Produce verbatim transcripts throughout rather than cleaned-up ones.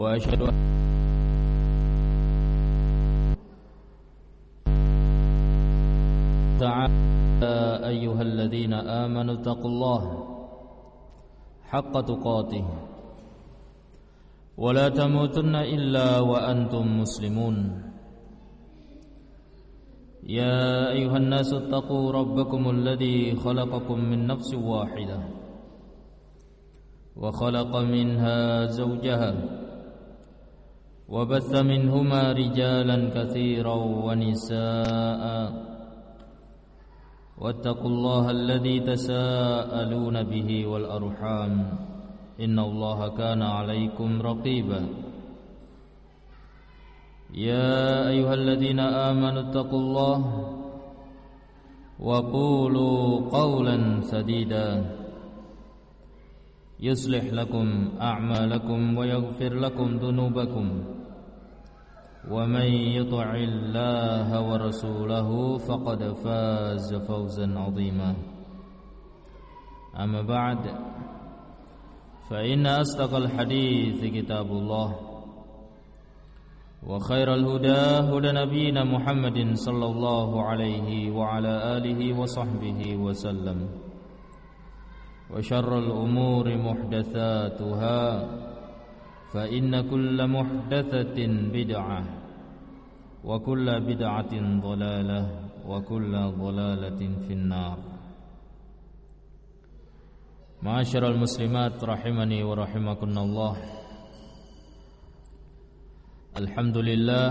وأشهد أن تعالى يا أيها الذين آمنوا اتقوا الله حق تقاته ولا تموتن إلا وأنتم مسلمون يا أيها الناس اتقوا ربكم الذي خلقكم من نفس واحدة وخلق منها زوجها وبث منهما رجالا كثيرا ونساء واتقوا الله الذي تساءلون به والأرحام إن الله كان عليكم رقيبا يا أيها الذين آمنوا اتقوا الله وقولوا قولا سديدا يصلح لكم أعمالكم ويغفر لكم ذنوبكم ومن يطع الله ورسوله فقد فاز فوزا عظيما أما بعد فإن أصدق الحديث كتاب الله وخير الهدى هدى نبينا محمد صلى الله عليه وعلى آله وصحبه وسلم وشر الأمور محدثاتها فإن كل محدثة بدعة وكل بدعة ضلالة وكل ضلالة في النار. Ma'asyiral muslimat rahimani wa rahimakumullah. Alhamdulillah,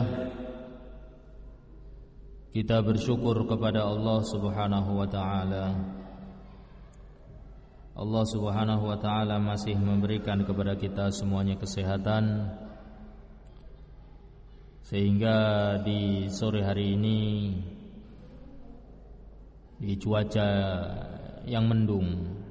kita bersyukur kepada Allah Subhanahu wa taala. Allah Subhanahu wa taala masih memberikan kepada kita semuanya kesehatan, sehingga di sore hari ini di cuaca yang mendung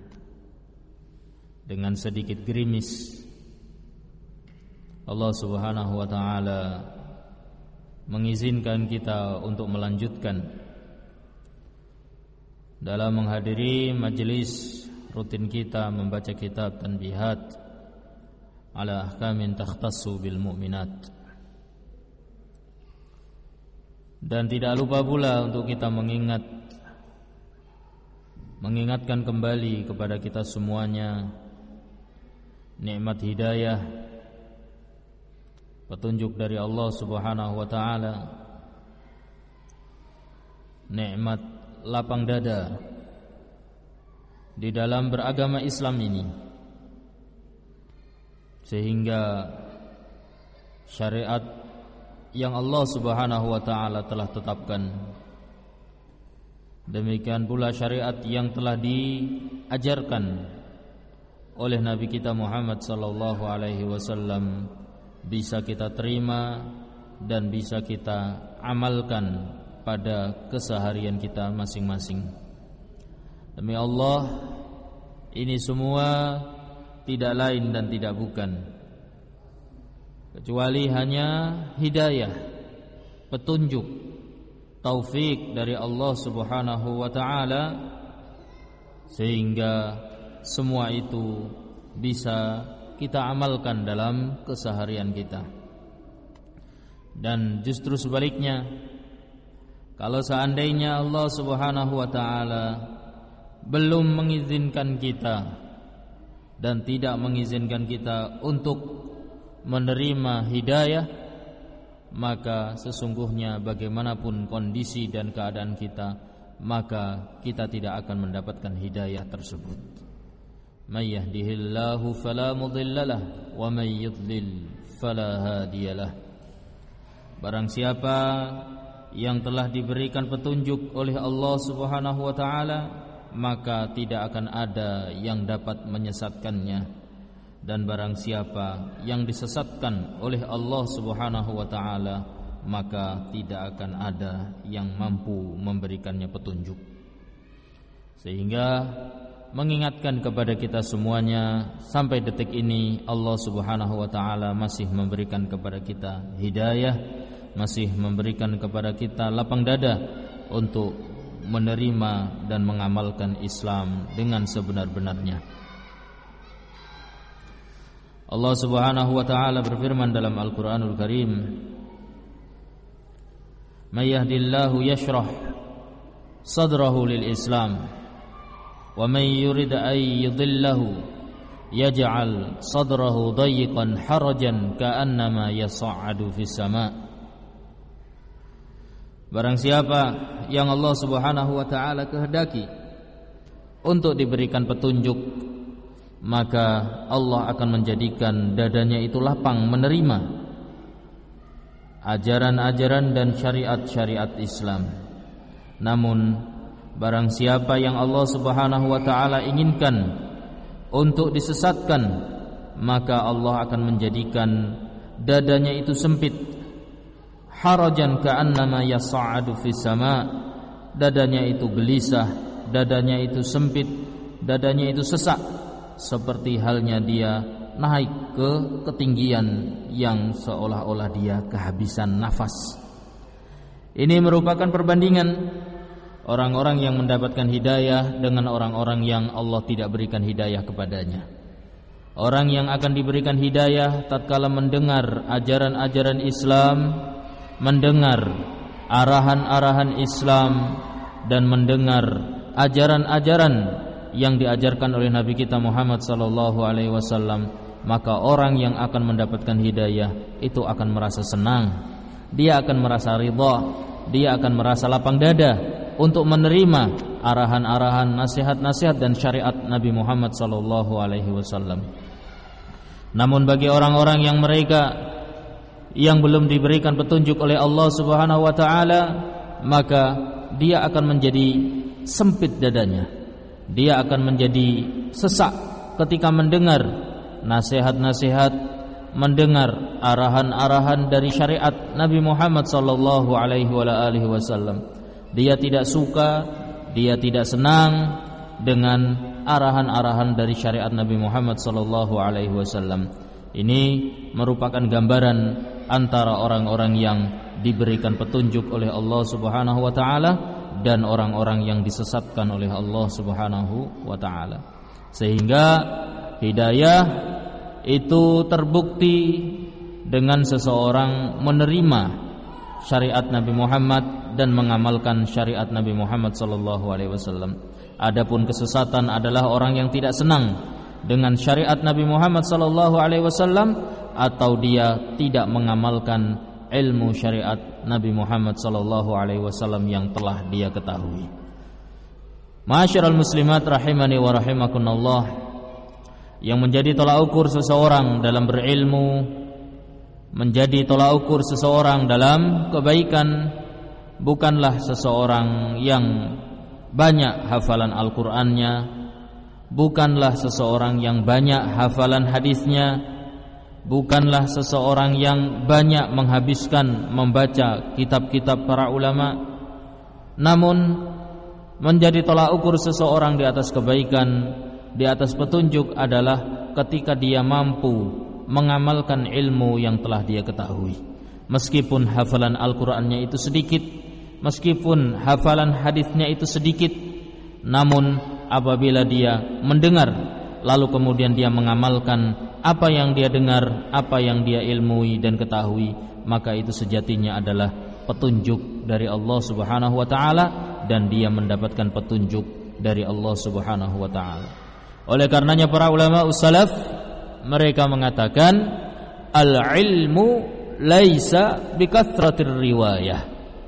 dengan sedikit gerimis, Allah Subhanahu wa taala mengizinkan kita untuk melanjutkan dalam menghadiri majelis rutin kita membaca kitab Tanbihat ala ahkamin takhtassu bil mu'minat. Dan tidak lupa pula untuk kita mengingat mengingatkan kembali kepada kita semuanya nikmat hidayah, petunjuk dari Allah Subhanahu wa taala, nikmat lapang dada di dalam beragama Islam ini, sehingga syariat yang Allah Subhanahu wa taala telah tetapkan, demikian pula syariat yang telah diajarkan oleh Nabi kita Muhammad sallallahu alaihi wasallam bisa kita terima dan bisa kita amalkan pada keseharian kita masing-masing. Demi Allah, ini semua tidak lain dan tidak bukan kecuali hanya hidayah, petunjuk, taufik dari Allah Subhanahu wa taala, sehingga semua itu bisa kita amalkan dalam keseharian kita. Dan justru sebaliknya, kalau seandainya Allah Subhanahu wa taala belum mengizinkan kita dan tidak mengizinkan kita untuk menerima hidayah, maka sesungguhnya bagaimanapun kondisi dan keadaan kita, maka kita tidak akan mendapatkan hidayah tersebut. May yahdihillahu fala mudhillalah wa may yudlil fala hadiyalah. Barang siapa yang telah diberikan petunjuk oleh Allah Subhanahu wa taala, maka tidak akan ada yang dapat menyesatkannya, dan barang siapa yang disesatkan oleh Allah Subhanahu wa taala, maka tidak akan ada yang mampu memberikannya petunjuk. Sehingga mengingatkan kepada kita semuanya, sampai detik ini Allah Subhanahu wa taala masih memberikan kepada kita hidayah, masih memberikan kepada kita lapang dada untuk menerima dan mengamalkan Islam dengan sebenar-benarnya. Allah Subhanahu wa taala berfirman dalam Al-Qur'anul Karim, "May yahdillahu yashrah sadrahu lil Islam, wa may yurid ay yudillahu yaj'al sadrahu dayiqan harajan ka'annama yas'adu fis sama'." Barang siapa yang Allah Subhanahu wa taala kehendaki untuk diberikan petunjuk, maka Allah akan menjadikan dadanya itu lapang menerima ajaran-ajaran dan syariat-syariat Islam. Namun barang siapa yang Allah Subhanahu wa taala inginkan untuk disesatkan, maka Allah akan menjadikan dadanya itu sempit, harajan ka'annama yas'adu fis sama', dadanya itu gelisah, dadanya itu sempit, dadanya itu sesak, seperti halnya dia naik ke ketinggian yang seolah-olah dia kehabisan nafas. Ini merupakan perbandingan orang-orang yang mendapatkan hidayah dengan orang-orang yang Allah tidak berikan hidayah kepadanya. Orang yang akan diberikan hidayah tatkala mendengar ajaran-ajaran Islam, mendengar arahan-arahan Islam, dan mendengar ajaran-ajaran yang diajarkan oleh Nabi kita Muhammad sallallahu alaihi wasallam, maka orang yang akan mendapatkan hidayah itu akan merasa senang, dia akan merasa ridha, dia akan merasa lapang dada untuk menerima arahan-arahan, nasihat-nasihat dan syariat Nabi Muhammad sallallahu alaihi wasallam. Namun bagi orang-orang yang mereka yang belum diberikan petunjuk oleh Allah Subhanahu wa taala, maka dia akan menjadi sempit dadanya. Dia akan menjadi sesak ketika mendengar nasihat-nasihat, mendengar arahan-arahan dari syariat Nabi Muhammad sallallahu alaihi wasallam. Dia tidak suka, dia tidak senang dengan arahan-arahan dari syariat Nabi Muhammad sallallahu alaihi wasallam. Ini merupakan gambaran antara orang-orang yang diberikan petunjuk oleh Allah Subhanahu wa taala dan orang-orang yang disesatkan oleh Allah Subhanahu wa taala. Sehingga hidayah itu terbukti dengan seseorang menerima syariat Nabi Muhammad dan mengamalkan syariat Nabi Muhammad sallallahu alaihi wasallam. Adapun kesesatan adalah orang yang tidak senang dengan syariat Nabi Muhammad sallallahu alaihi wasallam atau dia tidak mengamalkan ilmu syariat Nabi Muhammad sallallahu alaihi wasallam yang telah dia ketahui. Ma'asyiral muslimat rahimani wa rahimakumullah, yang menjadi tolak ukur seseorang dalam berilmu, menjadi tolak ukur seseorang dalam kebaikan, bukanlah seseorang yang banyak hafalan Al-Qur'annya, bukanlah seseorang yang banyak hafalan hadisnya, bukanlah seseorang yang banyak menghabiskan membaca kitab-kitab para ulama. Namun menjadi tolak ukur seseorang di atas kebaikan, di atas petunjuk adalah ketika dia mampu mengamalkan ilmu yang telah dia ketahui. Meskipun hafalan Al-Qur'annya itu sedikit, meskipun hafalan hadisnya itu sedikit, namun apabila dia mendengar lalu kemudian dia mengamalkan apa yang dia dengar, apa yang dia ilmui dan ketahui, maka itu sejatinya adalah petunjuk dari Allah Subhanahu wa taala dan dia mendapatkan petunjuk dari Allah Subhanahu wa taala. Oleh karenanya para ulama ussalaf mereka mengatakan al-ilmu laisa bikathratir riwayah.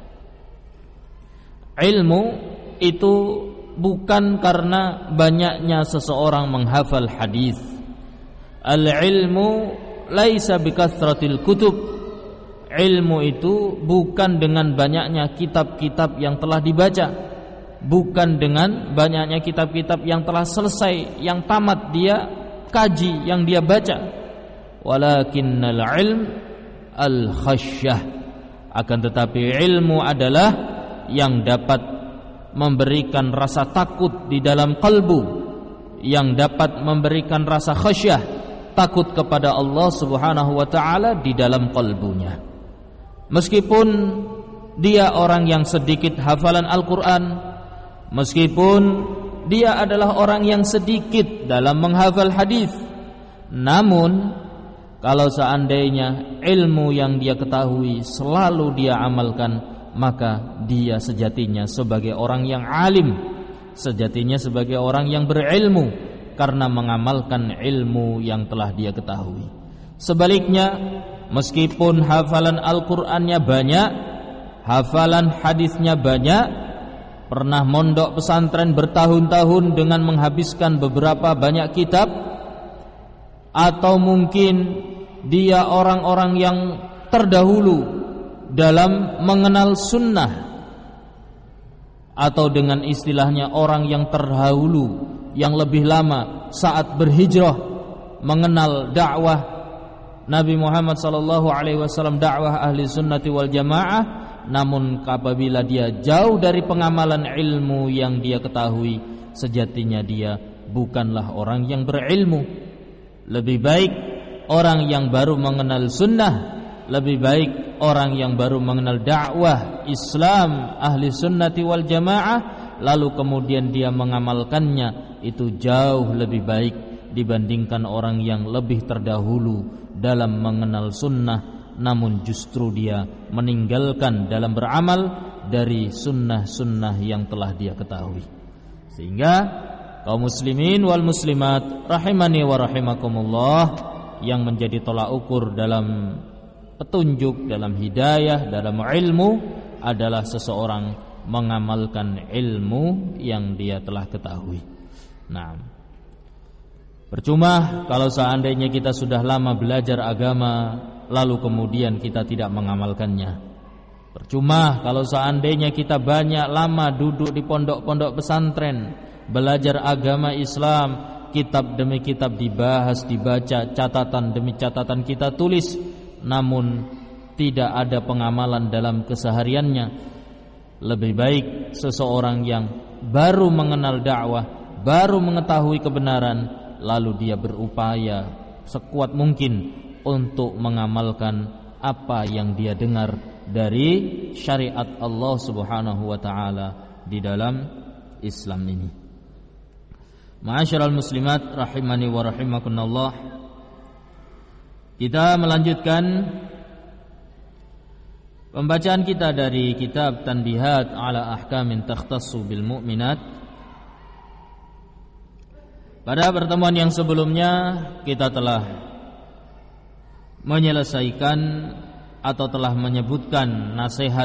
Ilmu itu bukan karena banyaknya seseorang menghafal hadis. Al-ilmu laisa bikathratil kutub. Ilmu itu bukan dengan banyaknya kitab-kitab yang telah dibaca, bukan dengan banyaknya kitab-kitab yang telah selesai, yang tamat dia kaji, yang dia baca. Walakinnal ilm al-khasyah. Akan tetapi ilmu adalah yang dapat memberikan rasa takut di dalam kalbu, yang dapat memberikan rasa khasyah, takut kepada Allah Subhanahu wa taala di dalam kalbunya. Meskipun dia orang yang sedikit hafalan Al-Qur'an, meskipun dia adalah orang yang sedikit dalam menghafal hadis, namun Kalau seandainya ilmu yang dia ketahui selalu dia amalkan, maka dia sejatinya sebagai orang yang alim, sejatinya sebagai orang yang berilmu karena mengamalkan ilmu yang telah dia ketahui. Sebaliknya, meskipun hafalan Al-Qur'annya banyak, hafalan hadisnya banyak, pernah mondok pesantren bertahun-tahun dengan menghabiskan beberapa banyak kitab, atau mungkin dia orang-orang yang terdahulu dalam mengenal sunnah, atau dengan istilahnya orang yang terdahulu yang lebih lama saat berhijrah mengenal dakwah Nabi Muhammad sallallahu alaihi wasallam, dakwah ahli sunnati wal jamaah, namun apabila dia jauh dari pengamalan ilmu yang dia ketahui, sejatinya dia bukanlah orang yang berilmu. Lebih baik orang yang baru mengenal sunnah, lebih baik orang yang baru mengenal dakwah Islam ahli sunnati wal jamaah, lalu kemudian dia mengamalkannya, itu jauh lebih baik dibandingkan orang yang lebih terdahulu dalam mengenal sunnah, namun justru dia meninggalkan dalam beramal dari sunnah-sunnah yang telah dia ketahui. Sehingga kaum muslimin wal muslimat rahimani wa rahimakumullah, yang menjadi tolak ukur dalam petunjuk, dalam hidayah, dalam ilmu adalah seseorang mengamalkan ilmu yang dia telah ketahui. Nah, percuma kalau seandainya kita sudah lama belajar agama lalu kemudian kita tidak mengamalkannya. Percuma kalau seandainya kita banyak lama duduk di pondok-pondok pesantren belajar agama Islam, kitab demi kitab dibahas, dibaca, catatan demi catatan kita tulis, namun tidak ada pengamalan dalam kesehariannya. Lebih baik seseorang yang baru mengenal dakwah, baru mengetahui kebenaran, lalu dia berupaya sekuat mungkin untuk mengamalkan apa yang dia dengar dari syariat Allah Subhanahu wa taala di dalam Islam ini. Ma'asyiral muslimat rahimani wa rahimakumullah, kita melanjutkan pembacaan kita dari kitab Tanbihat ala Ahkamin Takhtassu bil Mu'minat. Pada pertemuan yang sebelumnya kita telah menyelesaikan atau telah menyebutkan nasihat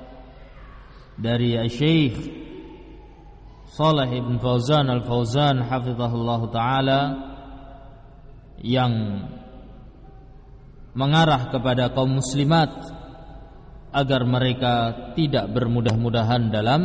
dari Syekh Shalih bin Fauzan Al-Fauzan hafizahullah ta'ala yang mengarah kepada kaum muslimat agar mereka tidak bermudah-mudahan dalam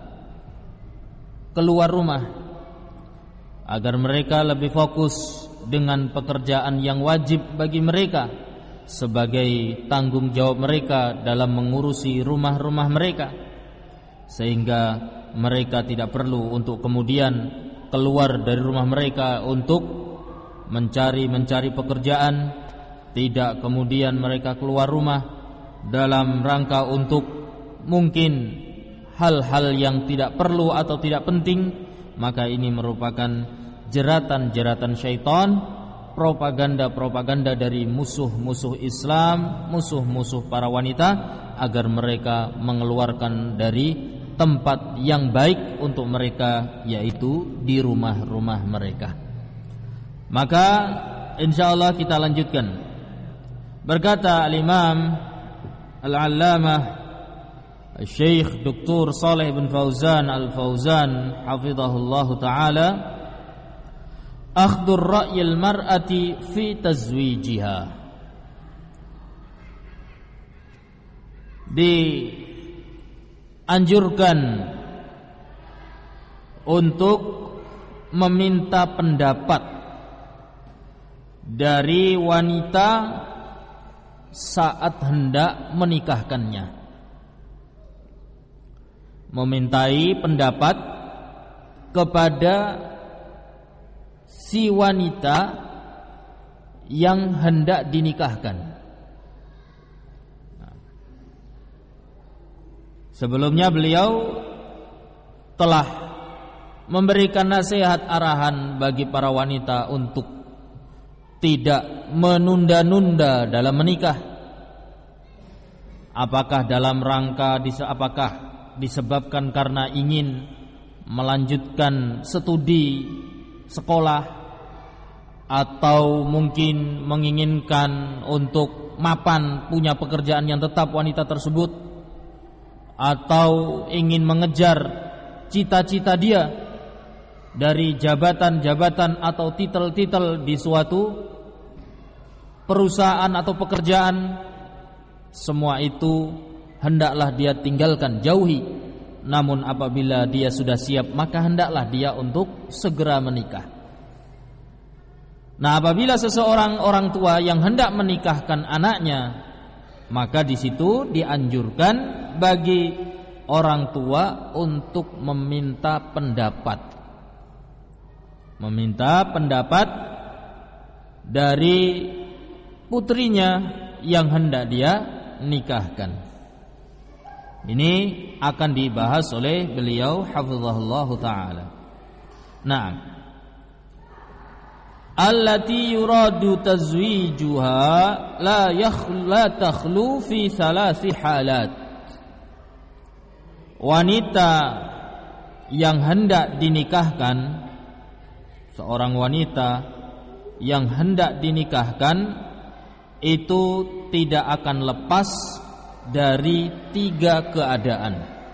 keluar rumah, agar mereka lebih fokus dengan pekerjaan yang wajib bagi mereka sebagai tanggung jawab mereka dalam mengurusi rumah-rumah mereka, sehingga mereka tidak perlu untuk kemudian keluar dari rumah mereka untuk mencari-mencari pekerjaan. Tidak kemudian mereka keluar rumah dalam rangka untuk mungkin hal-hal yang tidak perlu atau tidak penting, maka ini merupakan jeratan-jeratan syaitan, propaganda-propaganda dari musuh-musuh Islam, musuh-musuh para wanita, agar mereka mengeluarkan dari tempat yang baik untuk mereka, yaitu di rumah-rumah mereka. Maka insyaallah kita lanjutkan. Berkata Al-Imam Al-Allamah Syekh Doktor Shalih bin Fauzan Al-Fauzan hafizahullah ta'ala, akhdhu ra'yil mar'ati fi tazwijiha. Dianjurkan untuk meminta pendapat dari wanita saat hendak menikahkannya, memintai pendapat kepada si wanita yang hendak dinikahkan. Sebelumnya beliau telah memberikan nasihat arahan bagi para wanita untuk tidak menunda-nunda dalam menikah. Apakah dalam rangka apakah disebabkan karena ingin melanjutkan studi sekolah, atau mungkin menginginkan untuk mapan punya pekerjaan yang tetap wanita tersebut, atau ingin mengejar cita-cita dia dari jabatan-jabatan atau titel-titel di suatu perusahaan atau pekerjaan. Semua itu hendaklah dia tinggalkan, jauhi. Namun apabila dia sudah siap, maka hendaklah dia untuk segera menikah. Nah, apabila seseorang orang tua yang hendak menikahkan anaknya, maka di situ dianjurkan bagi orang tua untuk meminta pendapat. Meminta pendapat dari putrinya yang hendak dia nikahkan. Ini akan dibahas oleh beliau hafizahullah taala. Nah, allati yuradu tazwijuha la yakhla takhlu fi thalathi halat. Wanita yang hendak dinikahkan, seorang wanita yang hendak dinikahkan itu tidak akan lepas dari tiga keadaan.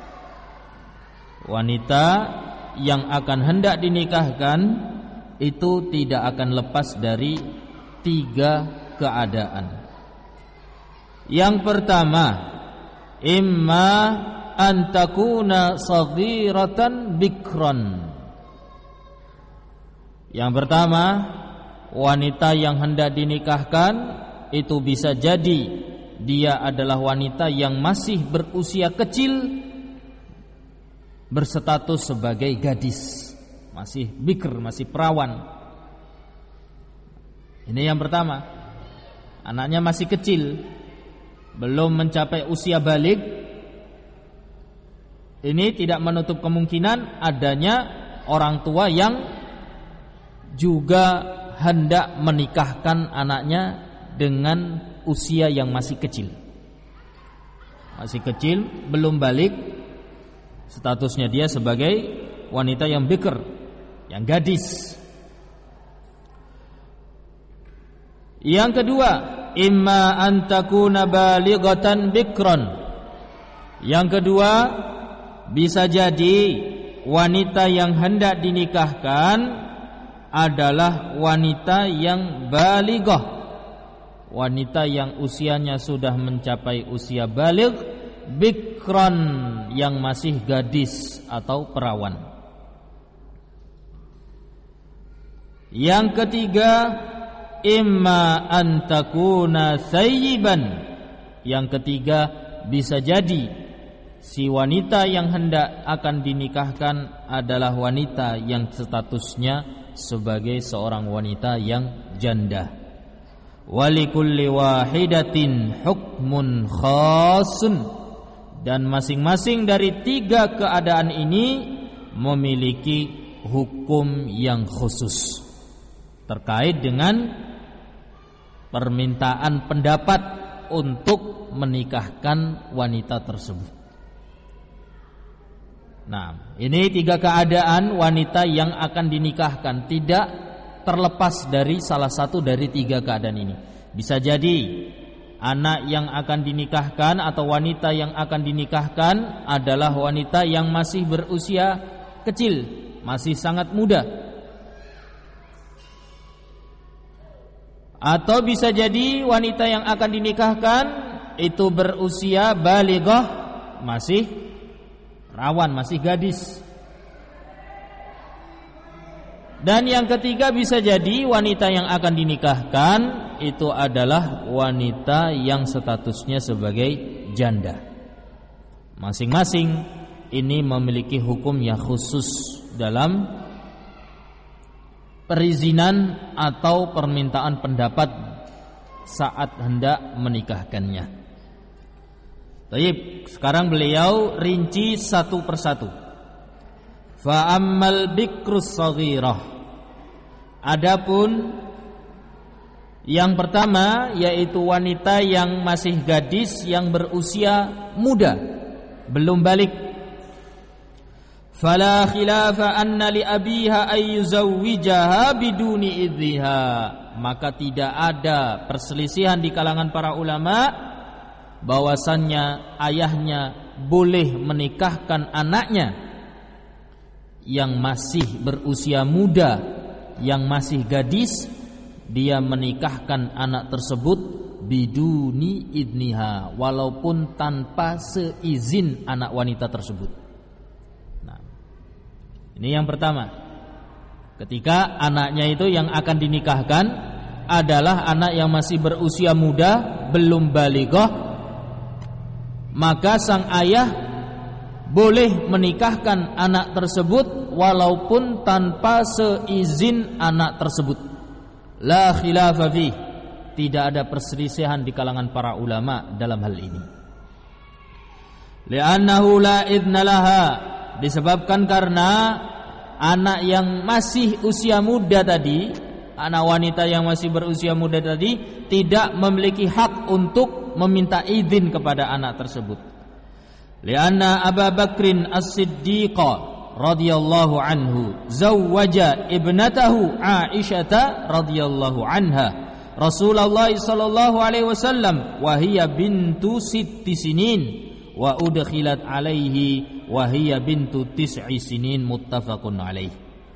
Wanita yang akan hendak dinikahkan itu tidak akan lepas dari tiga keadaan. Yang pertama, imma an takuna saghiratan bikran. Yang pertama, wanita yang hendak dinikahkan itu bisa jadi dia adalah wanita yang masih berusia kecil, berstatus sebagai gadis, masih bikr, masih perawan. Ini yang pertama. Anaknya masih kecil, belum mencapai usia baligh. Ini tidak menutup kemungkinan adanya orang tua yang juga hendak menikahkan anaknya dengan usia yang masih kecil. Masih kecil, belum baligh, statusnya dia sebagai wanita yang bikr, yang gadis. Yang kedua, imma an takuna balighatan bikran. Yang kedua, bisa jadi wanita yang hendak dinikahkan adalah wanita yang balighah, wanita yang usianya sudah mencapai usia baligh, bikran, yang masih gadis atau perawan. Yang ketiga, imma an takuna thayyiban. Yang ketiga, bisa jadi si wanita yang hendak akan dinikahkan adalah wanita yang statusnya sebagai seorang wanita yang janda. Walikulli wahidatin hukmun khasun. Dan masing-masing dari tiga keadaan ini memiliki hukum yang khusus terkait dengan permintaan pendapat untuk menikahkan wanita tersebut. Nah, ini tiga keadaan wanita yang akan dinikahkan, tidak terlepas dari salah satu dari tiga keadaan ini. Bisa jadi anak yang akan dinikahkan atau wanita yang akan dinikahkan adalah wanita yang masih berusia kecil, masih sangat muda. Atau bisa jadi wanita yang akan dinikahkan itu berusia balighah, masih rawan, masih gadis. Dan yang ketiga, bisa jadi wanita yang akan dinikahkan itu adalah wanita yang statusnya sebagai janda. Masing-masing ini memiliki hukum yang khusus dalam perizinan atau permintaan pendapat saat hendak menikahkannya. Baik, sekarang beliau rinci satu persatu. Fa ammal bikrus shaghirah. Adapun Yang pertama yaitu wanita yang masih gadis yang berusia muda, belum balik. Fala khilafa anna li abiha ay yuzawwijaha biduni idhiha. Maka tidak ada perselisihan di kalangan para ulama bahwasannya ayahnya boleh menikahkan anaknya yang masih berusia muda, yang masih gadis, dia menikahkan anak tersebut biduni idniha, walaupun tanpa seizin anak wanita tersebut. Nah, ini yang pertama. Ketika anaknya itu yang akan dinikahkan adalah anak yang masih berusia muda, belum balighah, maka sang ayah boleh menikahkan anak tersebut walaupun tanpa seizin anak tersebut. La khilafa fi, tidak ada perselisihan di kalangan para ulama dalam hal ini. Li'annahu la idna laha, disebabkan karena anak yang masih usia muda tadi, anak wanita yang masih berusia muda tadi tidak memiliki hak untuk meminta izin kepada anak tersebut. Lianna Abu Bakrin As-Siddiq radhiyallahu anhu zawwaja ibnatahu Aisyah radhiyallahu anha Rasulullah sallallahu alaihi wasallam wa hiya bintu sitti sinin wa udkhilat alaihi wa hiya bintu tis'i sinin, muttafaqun alaih.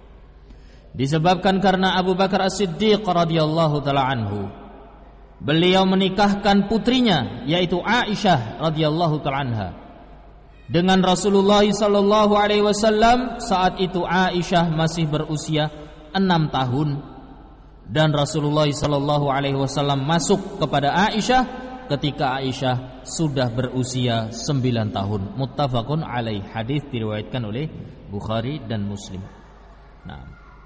Disebabkan karena Abu Bakar As-Siddiq radhiyallahu taala anhu, beliau menikahkan putrinya yaitu Aisyah radhiyallahu taala anha dengan Rasulullah sallallahu alaihi wasallam. Saat itu Aisyah masih berusia enam tahun dan Rasulullah sallallahu alaihi wasallam masuk kepada Aisyah ketika Aisyah sudah berusia sembilan tahun. Muttafaqun alaih. Hadis diriwayatkan oleh Bukhari dan Muslim. Nah,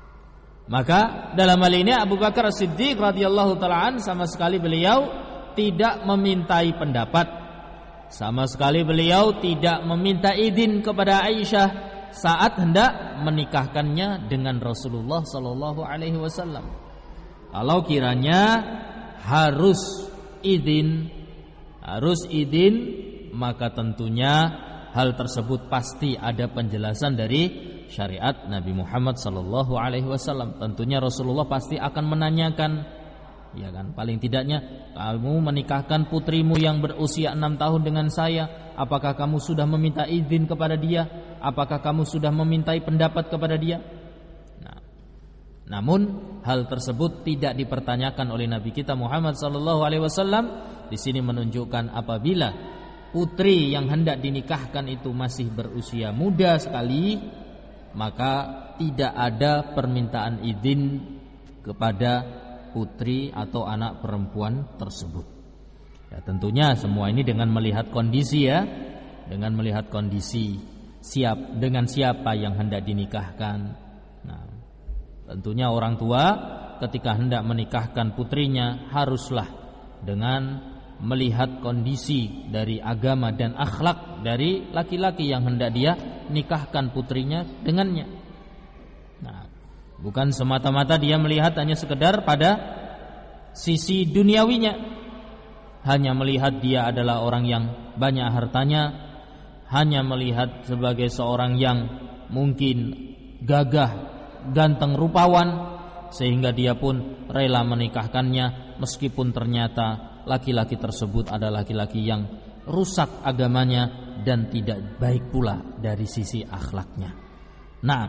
maka dalam hal ini Abu Bakar As-Siddiq radhiyallahu taala an sama sekali beliau tidak memintai pendapat, sama sekali beliau tidak meminta izin kepada Aisyah saat hendak menikahkannya dengan Rasulullah sallallahu alaihi wasallam. Kalau kiranya harus izin, harus izin, maka tentunya hal tersebut pasti ada penjelasan dari syariat Nabi Muhammad sallallahu alaihi wasallam. Tentunya Rasulullah pasti akan menanyakan, ya kan, paling tidaknya kamu menikahkan putrimu yang berusia enam tahun dengan saya, apakah kamu sudah meminta izin kepada dia? Apakah kamu sudah memintai pendapat kepada dia? Nah, namun hal tersebut tidak dipertanyakan oleh Nabi kita Muhammad sallallahu alaihi wasallam. Di sini menunjukkan apabila putri yang hendak dinikahkan itu masih berusia muda sekali, maka tidak ada permintaan izin kepada putri atau anak perempuan tersebut. Ya, tentunya semua ini dengan melihat kondisi, ya, dengan melihat kondisi siap dengan siapa yang hendak dinikahkan. Nah, tentunya orang tua ketika hendak menikahkan putrinya haruslah dengan melihat kondisi dari agama dan akhlak dari laki-laki yang hendak dia nikahkan putrinya dengannya. Nah, bukan semata-mata dia melihat hanya sekedar pada sisi duniawinya, hanya melihat dia adalah orang yang banyak hartanya, hanya melihat sebagai seorang yang mungkin gagah, ganteng, rupawan, sehingga dia pun rela menikahkannya meskipun ternyata laki-laki tersebut adalah laki-laki yang rusak agamanya dan tidak baik pula dari sisi akhlaknya. Nah,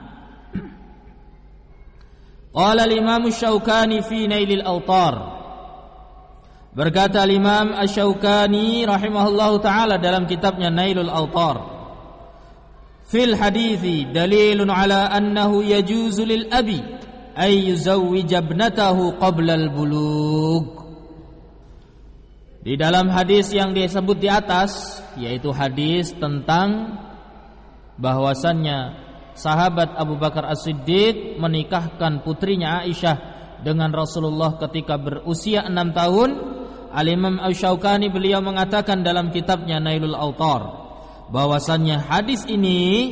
qala al-Imam Asy-Syaukani fi Nailil Awtar, berkata Imam Asy-Syaukani rahimahullahu taala dalam kitabnya Nailul Awtar, fil hadithi dalilun ala annahu yajuzu lil abi ay yuzawwija ibnatahu qabla al-bulugh. Di dalam hadis yang disebut di atas, yaitu hadis tentang bahwasannya sahabat Abu Bakar As-Siddiq menikahkan putrinya Aisyah dengan Rasulullah ketika berusia enam tahun, Al-Imam Asy-Syaukani beliau mengatakan dalam kitabnya Nailul Awtar bahwasannya hadis ini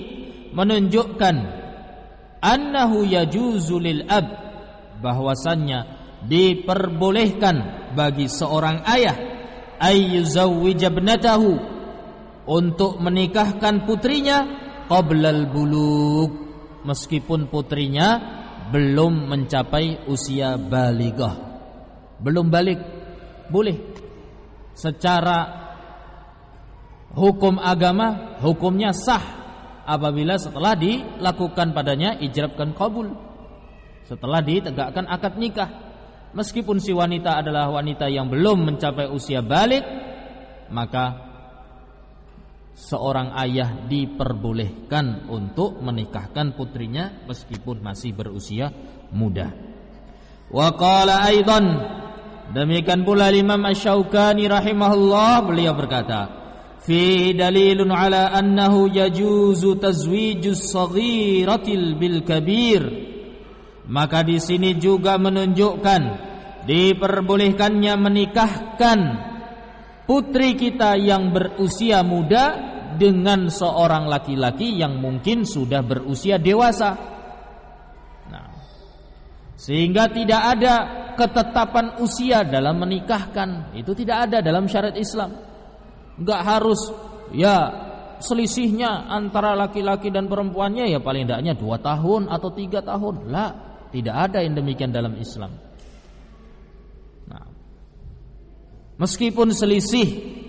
menunjukkan annahu yajuzu lil ab, bahwasannya diperbolehkan bagi seorang ayah ayyuzawwija ibnatahu, untuk menikahkan putrinya qablal bulugh, meskipun putrinya belum mencapai usia balighah, belum balik, boleh. Secara hukum agama, hukumnya sah apabila setelah dilakukan padanya ijrabkan qabul, setelah ditegakkan akad nikah. Meskipun si wanita adalah wanita yang belum mencapai usia balik, maka seorang ayah diperbolehkan untuk menikahkan putrinya meskipun masih berusia muda. Wa qala aidan, demikian pula Imam Asy-Syaukani rahimahullah, beliau berkata, fi dalilun ala annahu yajuzu tazwijus saghiratil bil kabir. Maka di sini juga menunjukkan diperbolehkannya menikahkan putri kita yang berusia muda dengan seorang laki-laki yang mungkin sudah berusia dewasa. Nah, sehingga tidak ada ketetapan usia dalam menikahkan, itu tidak ada dalam syariat Islam. Enggak harus ya selisihnya antara laki-laki dan perempuannya ya paling tidaknya dua tahun atau tiga tahun. Lah, tidak ada yang demikian dalam Islam. Nah, meskipun selisih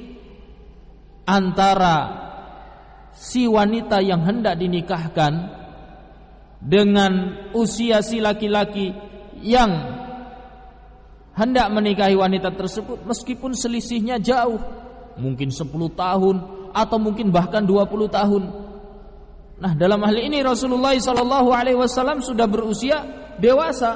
antara si wanita yang hendak dinikahkan dengan usia si laki-laki yang hendak menikahi wanita tersebut, meskipun selisihnya jauh, mungkin sepuluh tahun atau mungkin bahkan dua puluh tahun. Nah, dalam hal ini Rasulullah sallallahu alaihi wasallam sudah berusia dewasa.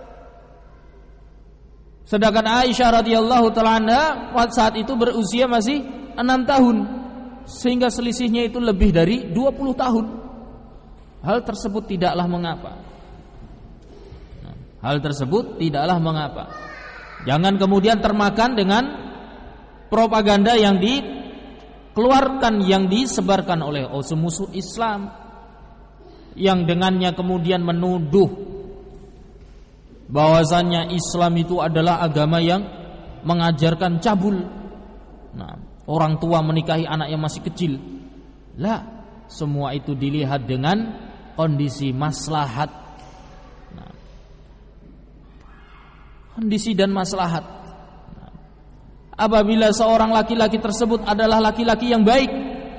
Sedangkan Aisyah radhiyallahu taala anha saat itu berusia masih enam tahun. Sehingga selisihnya itu lebih dari dua puluh tahun. Hal tersebut tidaklah mengapa. Nah, hal tersebut tidaklah mengapa. Jangan kemudian termakan dengan propaganda yang dikeluarkan, yang disebarkan oleh musuh Islam, yang dengannya kemudian menuduh bahwasannya Islam itu adalah agama yang mengajarkan cabul. Nah, orang tua menikahi anak yang masih kecil. Lah, semua itu dilihat dengan kondisi maslahat. Nah, kondisi dan maslahat. Nah, apabila seorang laki-laki tersebut adalah laki-laki yang baik,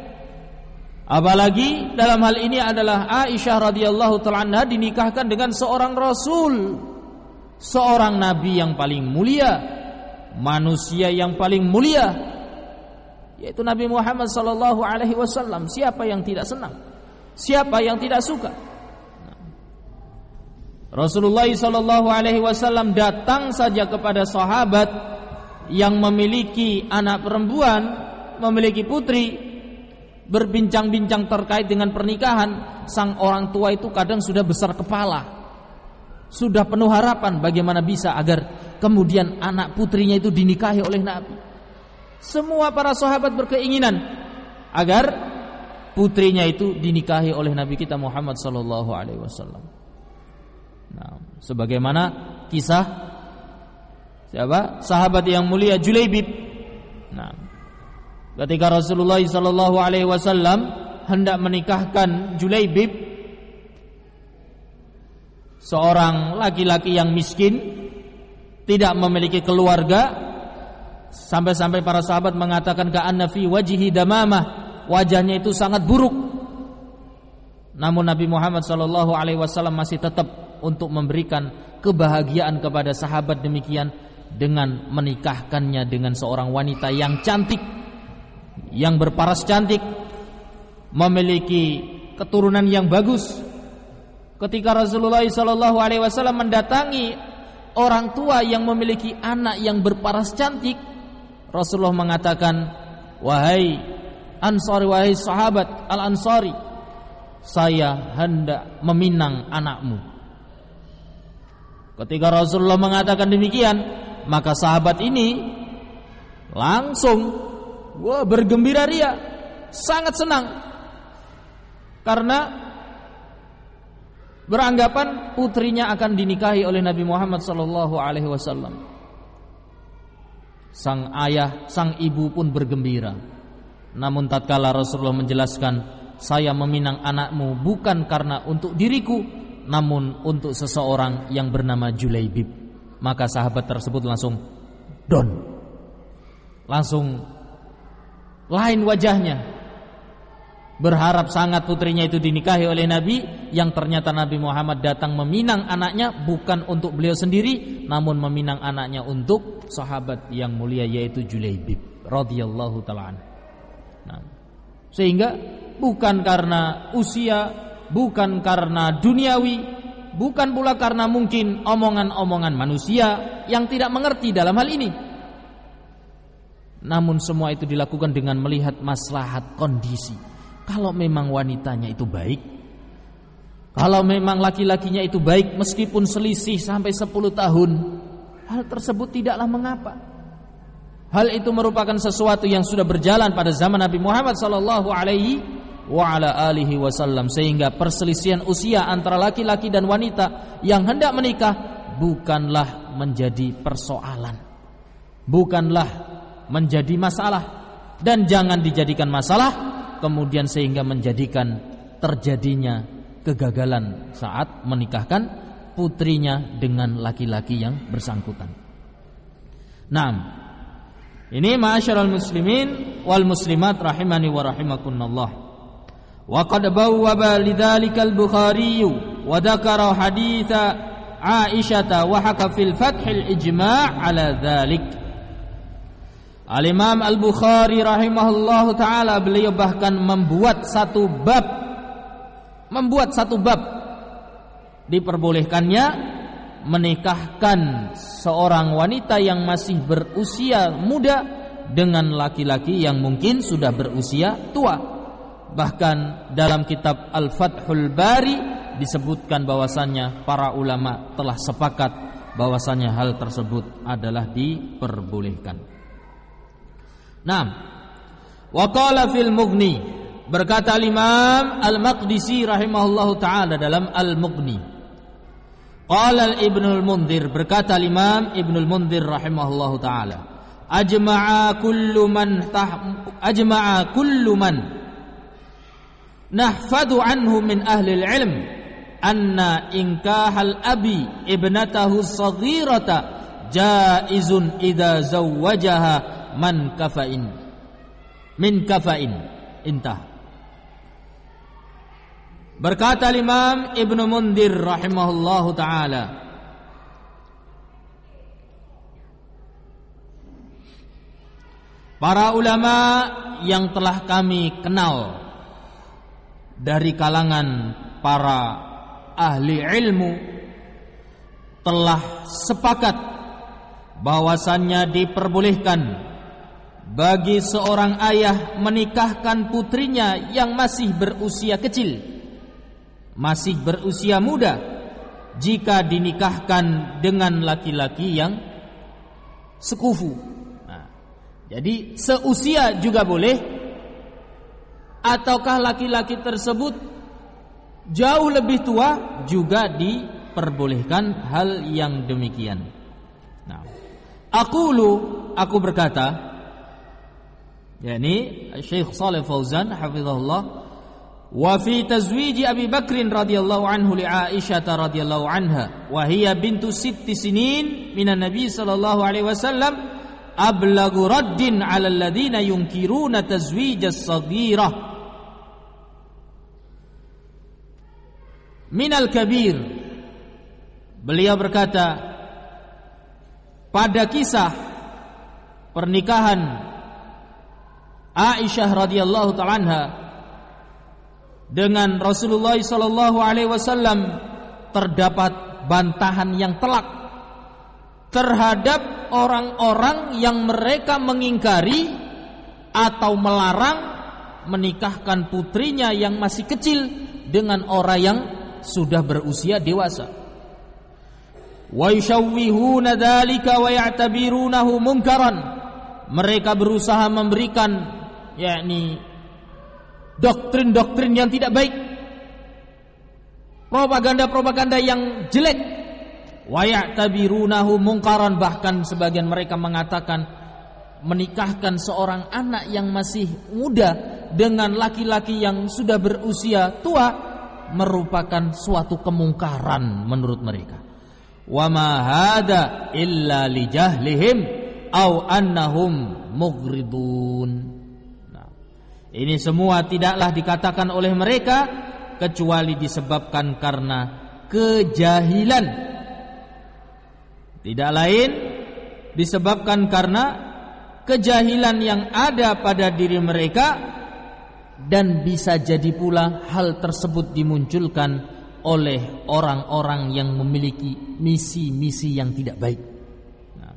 apalagi dalam hal ini adalah Aisyah radhiyallahu taala anha dinikahkan dengan seorang rasul, seorang nabi yang paling mulia, manusia yang paling mulia, yaitu Nabi Muhammad sallallahu alaihi wasallam. Siapa yang tidak senang? Siapa yang tidak suka? Rasulullah sallallahu alaihi wasallam datang saja kepada sahabat yang memiliki anak perempuan, memiliki putri, berbincang-bincang terkait dengan pernikahan. Sang orang tua itu kadang sudah besar kepala, sudah penuh harapan bagaimana bisa agar kemudian anak putrinya itu dinikahi oleh Nabi. Semua para sahabat berkeinginan agar putrinya itu dinikahi oleh Nabi kita Muhammad sallallahu alaihi wasallam. Nah, sebagaimana kisah siapa? Sahabat yang mulia Julaibib. Nah, ketika Rasulullah sallallahu alaihi wasallam hendak menikahkan Julaibib, seorang laki-laki yang miskin, tidak memiliki keluarga, sampai-sampai para sahabat mengatakan ka'anna fi wajhi damamah, wajahnya itu sangat buruk. Namun Nabi Muhammad sallallahu alaihi wasallam masih tetap untuk memberikan kebahagiaan kepada sahabat demikian dengan menikahkannya dengan seorang wanita yang cantik, yang berparas cantik, memiliki keturunan yang bagus. Ketika Rasulullah sallallahu alaihi wasallam mendatangi orang tua yang memiliki anak yang berparas cantik, Rasulullah mengatakan, "Wahai Ansari, wahai sahabat Al-Ansari, saya hendak meminang anakmu." Ketika Rasulullah mengatakan demikian, maka sahabat ini langsung wah, bergembira ria, sangat senang, karena beranggapan putrinya akan dinikahi oleh Nabi Muhammad sallallahu alaihi wasallam. Sang ayah, sang ibu pun bergembira. Namun tatkala Rasulullah menjelaskan, saya meminang anakmu bukan karena untuk diriku, namun untuk seseorang yang bernama Julaibib. Maka sahabat tersebut langsung don, langsung lain wajahnya, berharap sangat putrinya itu dinikahi oleh Nabi. Yang ternyata Nabi Muhammad datang meminang anaknya bukan untuk beliau sendiri, namun meminang anaknya untuk sahabat yang mulia, yaitu Julaibib radhiyallahu ta'ala anhu. Nah, sehingga bukan karena usia, bukan karena duniawi, bukan pula karena mungkin omongan-omongan manusia yang tidak mengerti dalam hal ini. Namun semua itu dilakukan dengan melihat maslahat kondisi. Kalau memang wanitanya itu baik, kalau memang laki-lakinya itu baik, meskipun selisih sampai sepuluh tahun, hal tersebut tidaklah mengapa. Hal itu merupakan sesuatu yang sudah berjalan pada zaman Nabi Muhammad sallallahu alaihi wa ala alihi wasallam, sehingga perselisihan usia antara laki-laki dan wanita yang hendak menikah bukanlah menjadi persoalan, bukanlah menjadi masalah, dan jangan dijadikan masalah kemudian sehingga menjadikan terjadinya kegagalan saat menikahkan putrinya dengan laki-laki yang bersangkutan. Naam, ini ma'asyiral muslimin wal muslimat rahimani wa rahimakumullah. Wa qad bawwaba lidzalika al-Bukhari wa dzakara haditsa Aisyah wa haka fil Fath al-ijma' ala dzalik. Al-Imam Al-Bukhari rahimahullahu taala, beliau bahkan membuat satu bab, membuat satu bab diperbolehkannya menikahkan seorang wanita yang masih berusia muda dengan laki-laki yang mungkin sudah berusia tua. Bahkan dalam kitab Al-Fathul Bari disebutkan bahwasannya para ulama telah sepakat bahwasannya hal tersebut adalah diperbolehkan. Nah, wa qala fil Mughni, berkata Imam Al-Maqdisi rahimahullahu taala dalam Al-Mughni. Qala Ibnul Mundhir, berkata Imam Ibnul Mundhir rahimahullahu taala, ajma'a kullu man ajma'a kullu man nahfadu anhu min ahli al-ilm anna inkahal abi ibnatahu as-saghirata jaizun idza zawwajaha man kafain min kafain. Intah. Berkata Imam Ibnu Mundhir rahimahullahu taala, para ulama yang telah kami kenal dari kalangan para ahli ilmu telah sepakat bahwasannya diperbolehkan bagi seorang ayah menikahkan putrinya yang masih berusia kecil, masih berusia muda, jika dinikahkan dengan laki-laki yang sekufu. Nah, jadi seusia juga boleh, ataukah laki-laki tersebut jauh lebih tua juga diperbolehkan hal yang demikian. Nah, aqulu, aku berkata, yakni Syekh Shalih Fauzan hafizahullah, wa fi tazwiji Abi Bakr radhiyallahu anhu li Aisyah radhiyallahu anha wa hiya bintu sitti sinin minan Nabi sallallahu alaihi wasallam ablagu raddin 'ala alladziina yunkiruna tazwij as-saghirah minal kabir. Beliau berkata, pada kisah pernikahan Aisyah radhiyallahu ta'ala anha dengan Rasulullah sallallahu alaihi wasallam terdapat bantahan yang telak terhadap orang-orang yang mereka mengingkari atau melarang menikahkan putrinya yang masih kecil dengan orang yang sudah berusia dewasa. Wa yushawwihuna dzalika wa ya'tabirunahu munkaran. Mereka berusaha memberikan yakni doktrin-doktrin yang tidak baik propaganda-propaganda yang jelek. Wa ya'tabirunahu mungkaran, bahkan sebagian mereka mengatakan menikahkan seorang anak yang masih muda dengan laki-laki yang sudah berusia tua merupakan suatu kemungkaran menurut mereka. Wa ma hada illa li jahlihim aw annahum mughridun. Nah, ini semua tidaklah dikatakan oleh mereka kecuali disebabkan karena kejahilan. Tidak lain disebabkan karena kejahilan yang ada pada diri mereka, dan bisa jadi pula hal tersebut dimunculkan oleh orang-orang yang memiliki misi-misi yang tidak baik. Nah,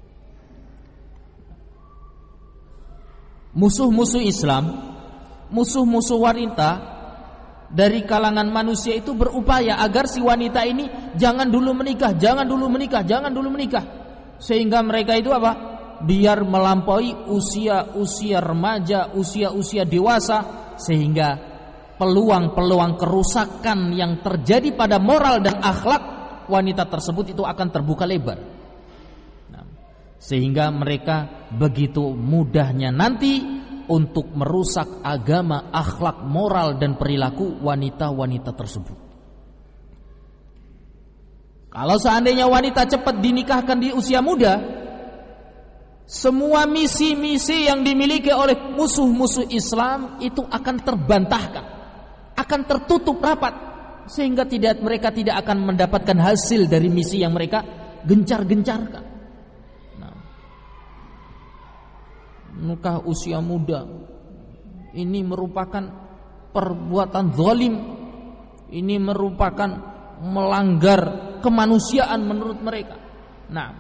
musuh-musuh Islam, musuh-musuh wanita dari kalangan manusia itu berupaya agar si wanita ini jangan dulu menikah, jangan dulu menikah, jangan dulu menikah. Sehingga mereka itu apa? Biar melampaui usia-usia remaja, usia-usia dewasa, sehingga peluang-peluang kerusakan yang terjadi pada moral dan akhlak wanita tersebut itu akan terbuka lebar. Nah, sehingga mereka begitu mudahnya nanti untuk merusak agama, akhlak, moral dan perilaku wanita-wanita tersebut. Kalau seandainya wanita cepat dinikahkan di usia muda, semua misi-misi yang dimiliki oleh musuh-musuh Islam itu akan terbantahkan, akan tertutup rapat, sehingga tidak mereka tidak akan mendapatkan hasil dari misi yang mereka gencar-gencarkan. Nikah usia muda ini merupakan perbuatan zalim, ini merupakan melanggar kemanusiaan menurut mereka. Nah,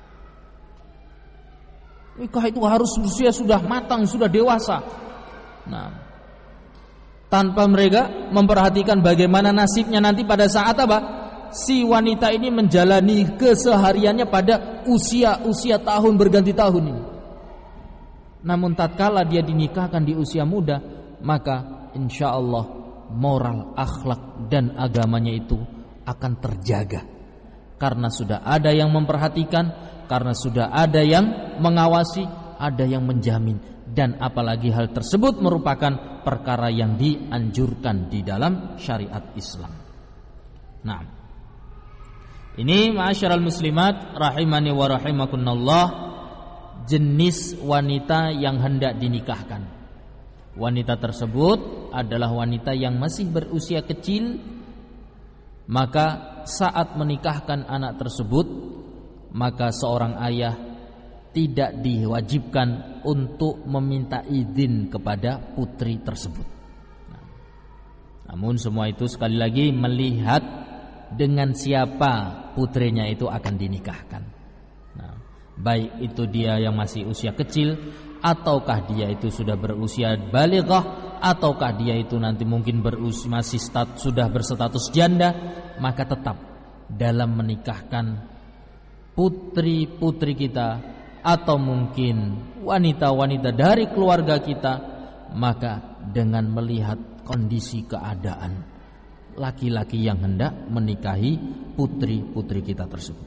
nikah itu harus usia sudah matang, sudah dewasa. Nah, tanpa mereka memperhatikan bagaimana nasibnya nanti pada saat apa? Si wanita ini menjalani kesehariannya pada usia-usia tahun berganti tahun ini. Namun tatkala dia dinikahkan di usia muda, maka insya Allah moral, akhlak dan agamanya itu akan terjaga, karena sudah ada yang memperhatikan, karena sudah ada yang mengawasi, ada yang menjamin, dan apalagi hal tersebut merupakan perkara yang dianjurkan di dalam syariat Islam. Nah, ini ma'asyiral muslimat rahimani wa rahimakumullah, jenis wanita yang hendak dinikahkan. Wanita tersebut adalah wanita yang masih berusia kecil, maka saat menikahkan anak tersebut, maka seorang ayah tidak diwajibkan untuk meminta izin kepada putri tersebut. Nah, namun semua itu sekali lagi melihat dengan siapa putrinya itu akan dinikahkan. Nah, baik itu dia yang masih usia kecil, ataukah dia itu sudah berusia balighah, ataukah dia itu nanti mungkin berusia masih stat, sudah berstatus janda, maka tetap dalam menikahkan putri-putri kita atau mungkin wanita-wanita dari keluarga kita, maka dengan melihat kondisi keadaan laki-laki yang hendak menikahi putri-putri kita tersebut.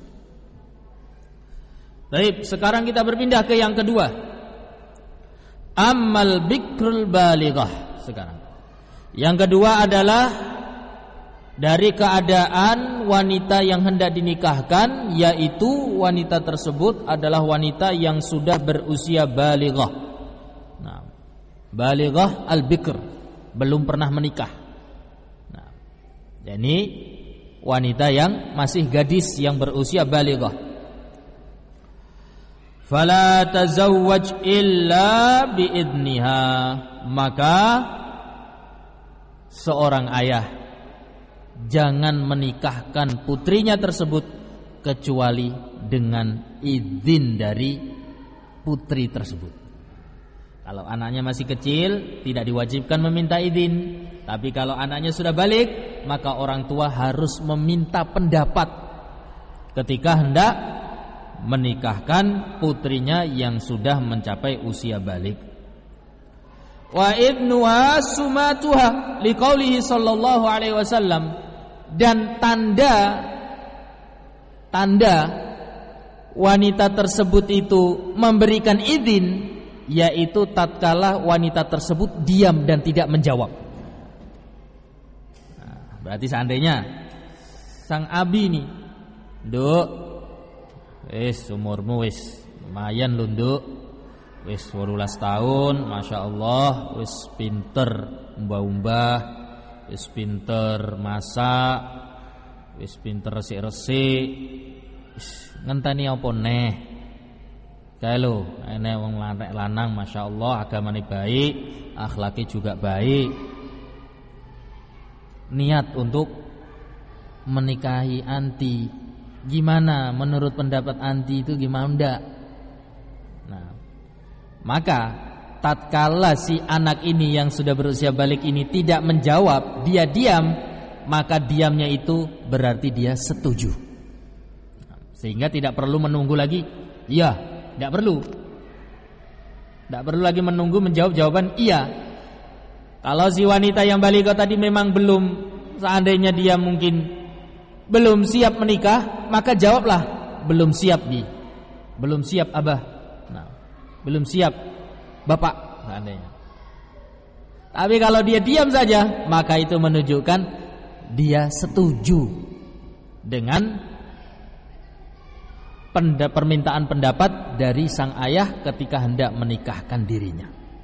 Baik, sekarang kita berpindah ke yang kedua. Ammal bikrul balighah. Sekarang yang kedua adalah dari keadaan wanita yang hendak dinikahkan, yaitu wanita tersebut adalah wanita yang sudah berusia balighah. Nah, balighah al-bikr, belum pernah menikah. Nah, jadi wanita yang masih gadis yang berusia balighah. Fala tazawwaj illa biidniha, maka seorang ayah jangan menikahkan putrinya tersebut kecuali dengan izin dari putri tersebut. Kalau anaknya masih kecil tidak diwajibkan meminta izin, tapi kalau anaknya sudah balik, maka orang tua harus meminta pendapat ketika hendak menikahkan putrinya yang sudah mencapai usia balik. Wa ibnuha sumatuha liqaulihi sallallahu alaihi wasallam, dan tanda tanda wanita tersebut itu memberikan izin, yaitu tatkala wanita tersebut diam dan tidak menjawab. Nah, berarti seandainya sang abi nih, "Nduk, wis umurmu wis lumayan lho, Nduk. Wis wolulas tahun, Masya Allah, wis pinter umbah-umbah, wis pinter masak, wis pinter resik-resik. Ngenteni apa neh? Kae lho, enek wong lanang Masya Allah agamane baik, akhlaknya juga baik. Niat untuk menikahi anti. Gimana menurut pendapat anti itu gimana ndak?" Nah, maka tatkala si anak ini yang sudah berusia balik ini tidak menjawab, dia diam, maka diamnya itu berarti dia setuju. Sehingga tidak perlu menunggu lagi. Iya, tidak perlu. Tidak perlu lagi menunggu menjawab jawaban iya. Kalau si wanita yang baligha tadi memang belum, seandainya dia mungkin belum siap menikah, maka jawablah belum siap di, belum siap abah, nah, belum siap bapak seandainya. Tapi kalau dia diam saja, maka itu menunjukkan dia setuju dengan permintaan pendapat dari sang ayah ketika hendak menikahkan dirinya.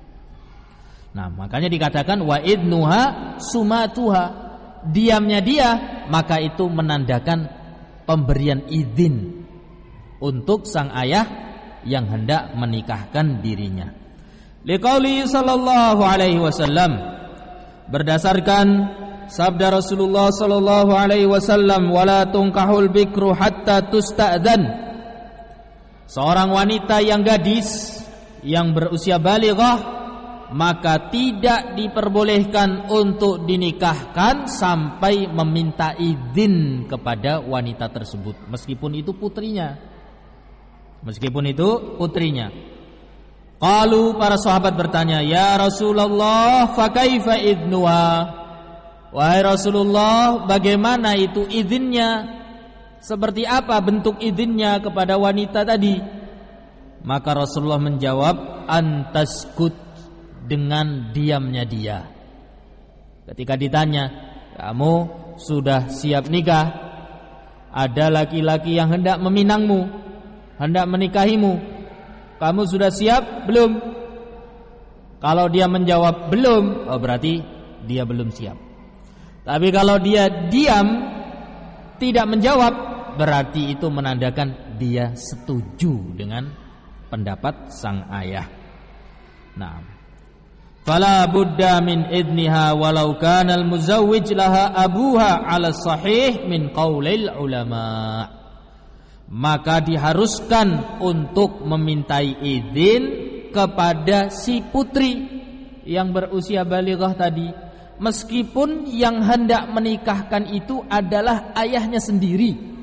Nah, makanya dikatakan wa idnuha sumatuha, diamnya dia maka itu menandakan pemberian izin untuk sang ayah yang hendak menikahkan dirinya. Liqauli sallallahu alaihi wasallam, berdasarkan sabda Rasulullah sallallahu alaihi wasallam, wala tunkahul bikru hatta tusta'dzan. Seorang wanita yang gadis yang berusia balighah maka tidak diperbolehkan untuk dinikahkan sampai meminta izin kepada wanita tersebut, meskipun itu putrinya. Meskipun itu putrinya. Qalu, para sahabat bertanya, "Ya Rasulullah, fa kaifa idnuha?" Wahai Rasulullah, bagaimana itu izinnya? Seperti apa bentuk izinnya kepada wanita tadi? Maka Rasulullah menjawab, "Antaskut," dengan diamnya dia. Ketika ditanya, "Kamu sudah siap nikah? Ada laki-laki yang hendak meminangmu, hendak menikahimu. Kamu sudah siap belum?" Kalau dia menjawab belum, oh berarti dia belum siap. Tapi kalau dia diam, tidak menjawab, berarti itu menandakan dia setuju dengan pendapat sang ayah. Nah, fala budda min idniha walau kana al-muzawwij laha abuha 'ala sahih min qaulil ulama. Maka diharuskan untuk memintai izin kepada si putri yang berusia balighah tadi, meskipun yang hendak menikahkan itu adalah ayahnya sendiri.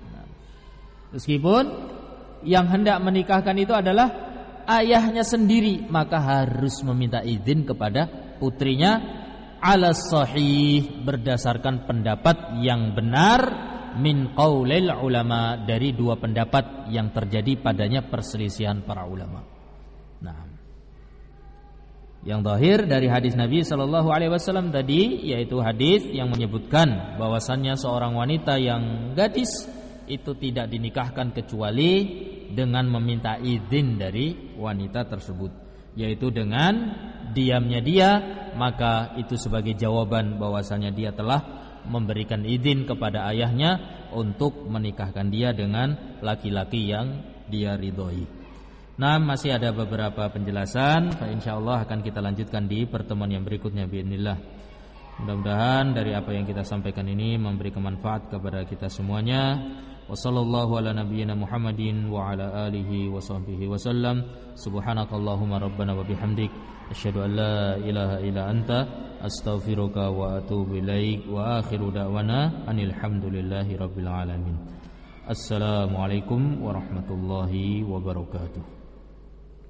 Meskipun yang hendak menikahkan itu adalah ayahnya sendiri, maka harus meminta izin kepada putrinya ala sahih, berdasarkan pendapat yang benar, min qaulil ulama, dari dua pendapat yang terjadi padanya perselisihan para ulama. Nah, yang zahir dari hadis Nabi sallallahu alaihi wasallam tadi, yaitu hadis yang menyebutkan bahwasannya seorang wanita yang gadis itu tidak dinikahkan kecuali dengan meminta izin dari wanita tersebut, yaitu dengan diamnya dia, maka itu sebagai jawaban bahwasanya dia telah memberikan izin kepada ayahnya untuk menikahkan dia dengan laki-laki yang dia ridhoi. Nah, masih ada beberapa penjelasan, insyaallah akan kita lanjutkan di pertemuan yang berikutnya biidznillah. Mudah-mudahan dari apa yang kita sampaikan ini memberi manfaat kepada kita semuanya. Wassallallahu ala nabiyyina Muhammadin wa ala alihi wa sahbihi wasallam. Subhanakallahumma rabbana wa bihamdik, asyhadu an la ilaha illa anta, astaghfiruka wa atubu ilaik. Wa akhiru da'wana anil hamdulillahi rabbil alamin. Assalamualaikum warahmatullahi wabarakatuh.